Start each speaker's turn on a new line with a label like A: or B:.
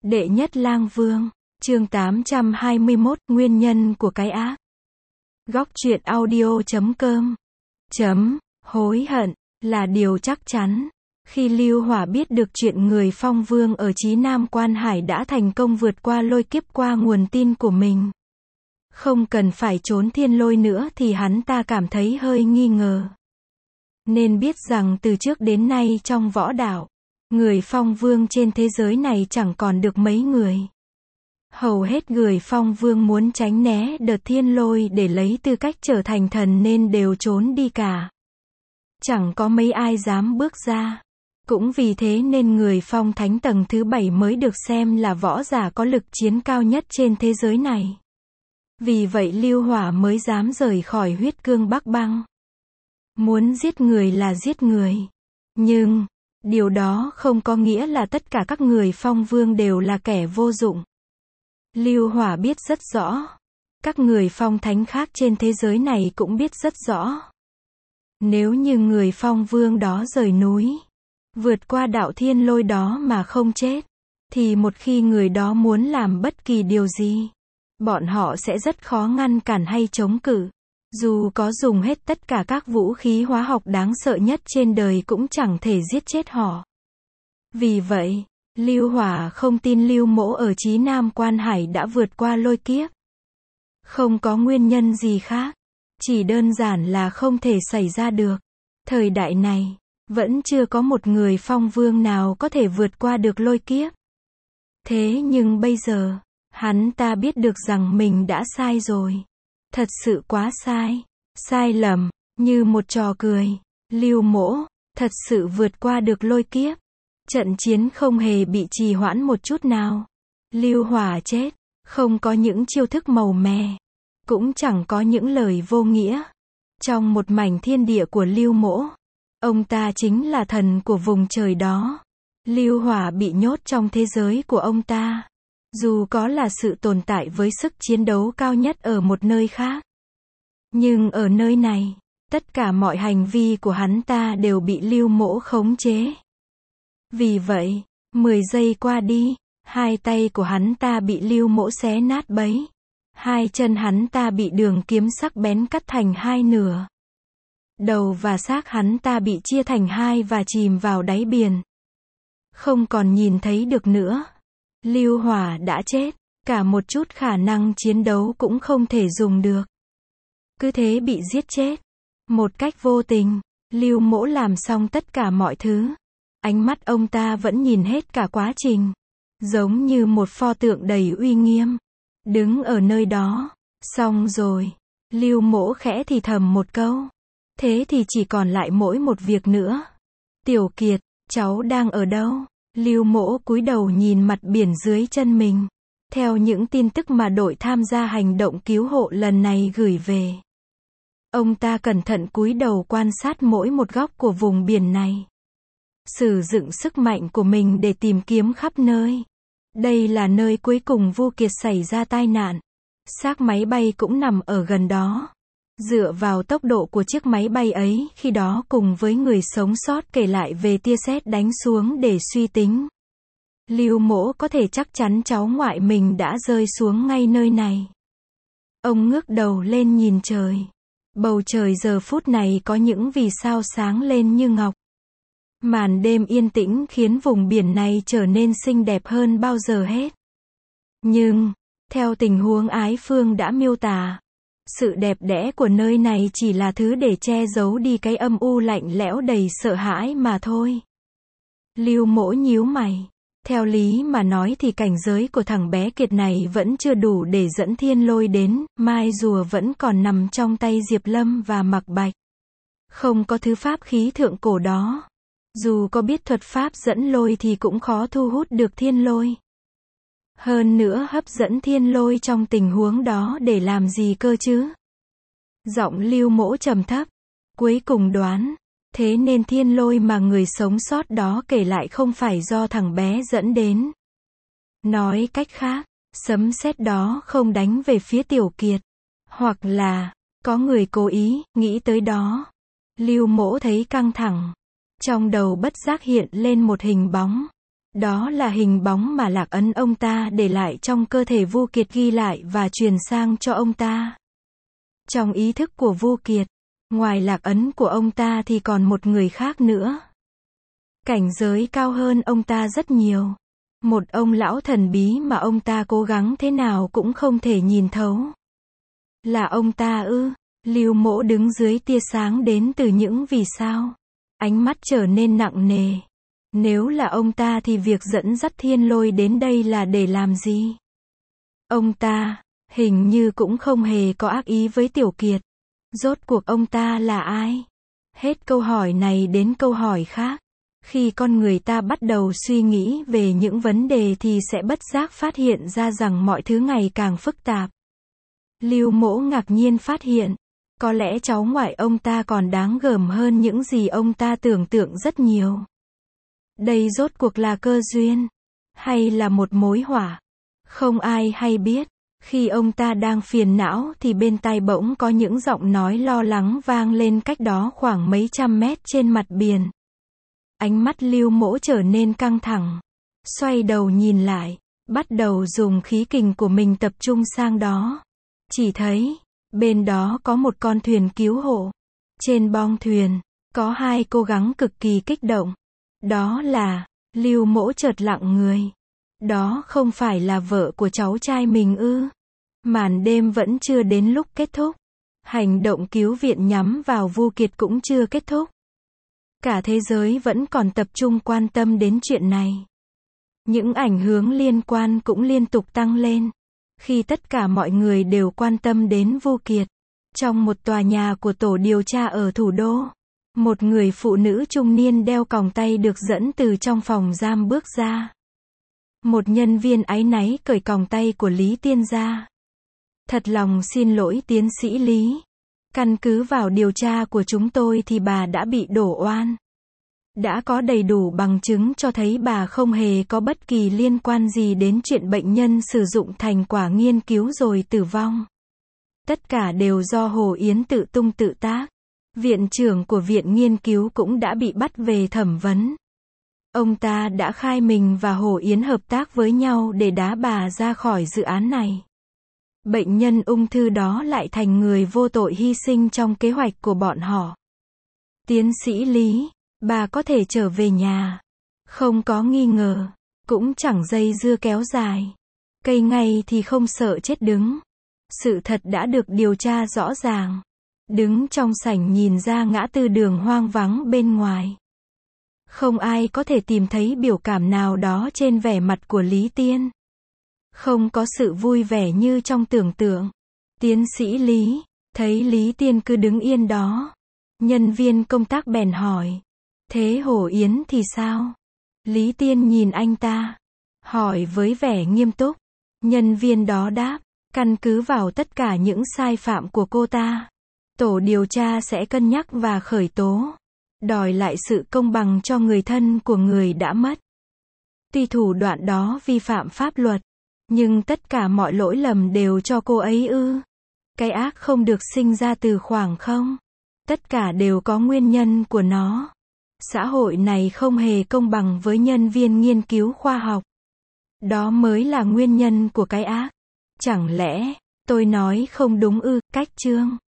A: Đệ nhất lang vương, chương 821, nguyên nhân của cái ác. Góc truyện audio.com. Hối hận, là điều chắc chắn. Khi Lưu Hỏa biết được chuyện người Phong Vương ở Chí Nam Quan Hải đã thành công vượt qua lôi kiếp qua nguồn tin của mình, không cần phải trốn thiên lôi nữa thì hắn ta cảm thấy hơi nghi ngờ. Nên biết rằng từ trước đến nay trong võ đạo, người Phong Vương trên thế giới này chẳng còn được mấy người. Hầu hết người Phong Vương muốn tránh né đợt thiên lôi để lấy tư cách trở thành thần nên đều trốn đi cả. Chẳng có mấy ai dám bước ra. Cũng vì thế nên người Phong Thánh tầng thứ 7 mới được xem là võ giả có lực chiến cao nhất trên thế giới này. Vì vậy Lưu Hỏa mới dám rời khỏi huyết cương Bắc Băng. Muốn giết người là giết người. Nhưng, điều đó không có nghĩa là tất cả các người Phong Vương đều là kẻ vô dụng. Lưu Hỏa biết rất rõ. Các người Phong Thánh khác trên thế giới này cũng biết rất rõ. Nếu như người Phong Vương đó rời núi, vượt qua đạo thiên lôi đó mà không chết, thì một khi người đó muốn làm bất kỳ điều gì, bọn họ sẽ rất khó ngăn cản hay chống cự. Dù có dùng hết tất cả các vũ khí hóa học đáng sợ nhất trên đời cũng chẳng thể giết chết họ. Vì vậy, Lưu Hỏa không tin Lưu Mỗ ở Chí Nam Quan Hải đã vượt qua lôi kiếp. Không có nguyên nhân gì khác. Chỉ đơn giản là không thể xảy ra được. Thời đại này, vẫn chưa có một người Phong Vương nào có thể vượt qua được lôi kiếp. Thế nhưng bây giờ, hắn ta biết được rằng mình đã sai rồi. Thật sự quá sai. Sai lầm, như một trò cười. Lưu Mỗ, thật sự vượt qua được lôi kiếp. Trận chiến không hề bị trì hoãn một chút nào. Lưu Hỏa chết, không có những chiêu thức màu mè. Cũng chẳng có những lời vô nghĩa. Trong một mảnh thiên địa của Lưu Mỗ, ông ta chính là thần của vùng trời đó. Lưu Hỏa bị nhốt trong thế giới của ông ta. Dù có là sự tồn tại với sức chiến đấu cao nhất ở một nơi khác. Nhưng ở nơi này, tất cả mọi hành vi của hắn ta đều bị Lưu Mỗ khống chế. Vì vậy, 10 giây qua đi, hai tay của hắn ta bị Lưu Mỗ xé nát bấy. Hai chân hắn ta bị đường kiếm sắc bén cắt thành hai nửa. Đầu và xác hắn ta bị chia thành hai và chìm vào đáy biển. Không còn nhìn thấy được nữa. Lưu Hỏa đã chết, cả một chút khả năng chiến đấu cũng không thể dùng được. Cứ thế bị giết chết. Một cách vô tình, Lưu Mỗ làm xong tất cả mọi thứ. Ánh mắt ông ta vẫn nhìn hết cả quá trình. Giống như một pho tượng đầy uy nghiêm. Đứng ở nơi đó. Xong rồi. Lưu Mỗ khẽ thì thầm một câu. Thế thì chỉ còn lại mỗi một việc nữa. Tiểu Kiệt, cháu đang ở đâu? Lưu Mỗ cúi đầu nhìn mặt biển dưới chân mình. Theo những tin tức mà đội tham gia hành động cứu hộ lần này gửi về. Ông ta cẩn thận cúi đầu quan sát mỗi một góc của vùng biển này. Sử dụng sức mạnh của mình để tìm kiếm khắp nơi. Đây là nơi cuối cùng Vu Kiệt xảy ra tai nạn. Xác máy bay cũng nằm ở gần đó. Dựa vào tốc độ của chiếc máy bay ấy khi đó cùng với người sống sót kể lại về tia sét đánh xuống để suy tính. Lưu Mỗ có thể chắc chắn cháu ngoại mình đã rơi xuống ngay nơi này. Ông ngước đầu lên nhìn trời. Bầu trời giờ phút này có những vì sao sáng lên như ngọc. Màn đêm yên tĩnh khiến vùng biển này trở nên xinh đẹp hơn bao giờ hết. Nhưng, theo tình huống Ái Phương đã miêu tả, sự đẹp đẽ của nơi này chỉ là thứ để che giấu đi cái âm u lạnh lẽo đầy sợ hãi mà thôi. Lưu Mỗ nhíu mày. Theo lý mà nói thì cảnh giới của thằng bé Kiệt này vẫn chưa đủ để dẫn thiên lôi đến, mai rùa vẫn còn nằm trong tay Diệp Lâm và Mạc Bạch. Không có thứ pháp khí thượng cổ đó. Dù có biết thuật pháp dẫn lôi thì cũng khó thu hút được thiên lôi. Hơn nữa hấp dẫn thiên lôi trong tình huống đó để làm gì cơ chứ? Giọng Lưu Mỗ trầm thấp. Cuối cùng đoán. Thế nên thiên lôi mà người sống sót đó kể lại không phải do thằng bé dẫn đến. Nói cách khác, sấm sét đó không đánh về phía Tiểu Kiệt. Hoặc là, có người cố ý, nghĩ tới đó. Lưu Mỗ thấy căng thẳng. Trong đầu bất giác hiện lên một hình bóng. Đó là hình bóng mà lạc ấn ông ta để lại trong cơ thể Vu Kiệt ghi lại và truyền sang cho ông ta. Trong ý thức của Vu Kiệt, ngoài lạc ấn của ông ta thì còn một người khác nữa. Cảnh giới cao hơn ông ta rất nhiều. Một ông lão thần bí mà ông ta cố gắng thế nào cũng không thể nhìn thấu. Là ông ta ư? Lưu Mỗ đứng dưới tia sáng đến từ những vì sao. Ánh mắt trở nên nặng nề. Nếu là ông ta thì việc dẫn dắt Thiên Lôi đến đây là để làm gì? Ông ta, hình như cũng không hề có ác ý với Tiểu Kiệt. Rốt cuộc ông ta là ai? Hết câu hỏi này đến câu hỏi khác. Khi con người ta bắt đầu suy nghĩ về những vấn đề thì sẽ bất giác phát hiện ra rằng mọi thứ ngày càng phức tạp. Lưu Mỗ ngạc nhiên phát hiện, có lẽ cháu ngoại ông ta còn đáng gờm hơn những gì ông ta tưởng tượng rất nhiều. Đây rốt cuộc là cơ duyên, hay là một mối họa? Không ai hay biết. Khi ông ta đang phiền não thì bên tai bỗng có những giọng nói lo lắng vang lên cách đó khoảng mấy trăm mét trên mặt biển. Ánh mắt Lưu Mỗ trở nên căng thẳng. Xoay đầu nhìn lại, bắt đầu dùng khí kình của mình tập trung sang đó. Chỉ thấy, bên đó có một con thuyền cứu hộ. Trên bong thuyền, có hai cô gắng cực kỳ kích động. Đó là, Lưu Mỗ chợt lặng người. Đó không phải là vợ của cháu trai mình ư? Màn đêm vẫn chưa đến lúc kết thúc. Hành động cứu viện nhắm vào Vu Kiệt cũng chưa kết thúc. Cả thế giới vẫn còn tập trung quan tâm đến chuyện này. Những ảnh hưởng liên quan cũng liên tục tăng lên. Khi tất cả mọi người đều quan tâm đến Vu Kiệt. Trong một tòa nhà của tổ điều tra ở thủ đô, một người phụ nữ trung niên đeo còng tay được dẫn từ trong phòng giam bước ra. Một nhân viên áy náy cởi còng tay của Lý Tiên ra. Thật lòng xin lỗi tiến sĩ Lý. Căn cứ vào điều tra của chúng tôi thì bà đã bị đổ oan. Đã có đầy đủ bằng chứng cho thấy bà không hề có bất kỳ liên quan gì đến chuyện bệnh nhân sử dụng thành quả nghiên cứu rồi tử vong. Tất cả đều do Hồ Yến tự tung tự tác. Viện trưởng của viện nghiên cứu cũng đã bị bắt về thẩm vấn. Ông ta đã khai mình và Hồ Yến hợp tác với nhau để đá bà ra khỏi dự án này. Bệnh nhân ung thư đó lại thành người vô tội hy sinh trong kế hoạch của bọn họ. Tiến sĩ Lý, bà có thể trở về nhà. Không có nghi ngờ, cũng chẳng dây dưa kéo dài. Cây ngay thì không sợ chết đứng. Sự thật đã được điều tra rõ ràng. Đứng trong sảnh nhìn ra ngã tư đường hoang vắng bên ngoài. Không ai có thể tìm thấy biểu cảm nào đó trên vẻ mặt của Lý Tiên. Không có sự vui vẻ như trong tưởng tượng. Tiến sĩ Lý, thấy Lý Tiên cứ đứng yên đó. Nhân viên công tác bèn hỏi. Thế Hồ Yến thì sao? Lý Tiên nhìn anh ta. Hỏi với vẻ nghiêm túc. Nhân viên đó đáp. Căn cứ vào tất cả những sai phạm của cô ta, tổ điều tra sẽ cân nhắc và khởi tố. Đòi lại sự công bằng cho người thân của người đã mất. Tuy thủ đoạn đó vi phạm pháp luật, nhưng tất cả mọi lỗi lầm đều cho cô ấy ư? Cái ác không được sinh ra từ khoảng không. Tất cả đều có nguyên nhân của nó. Xã hội này không hề công bằng với nhân viên nghiên cứu khoa học. Đó mới là nguyên nhân của cái ác. Chẳng lẽ, tôi nói không đúng ư? Cách chương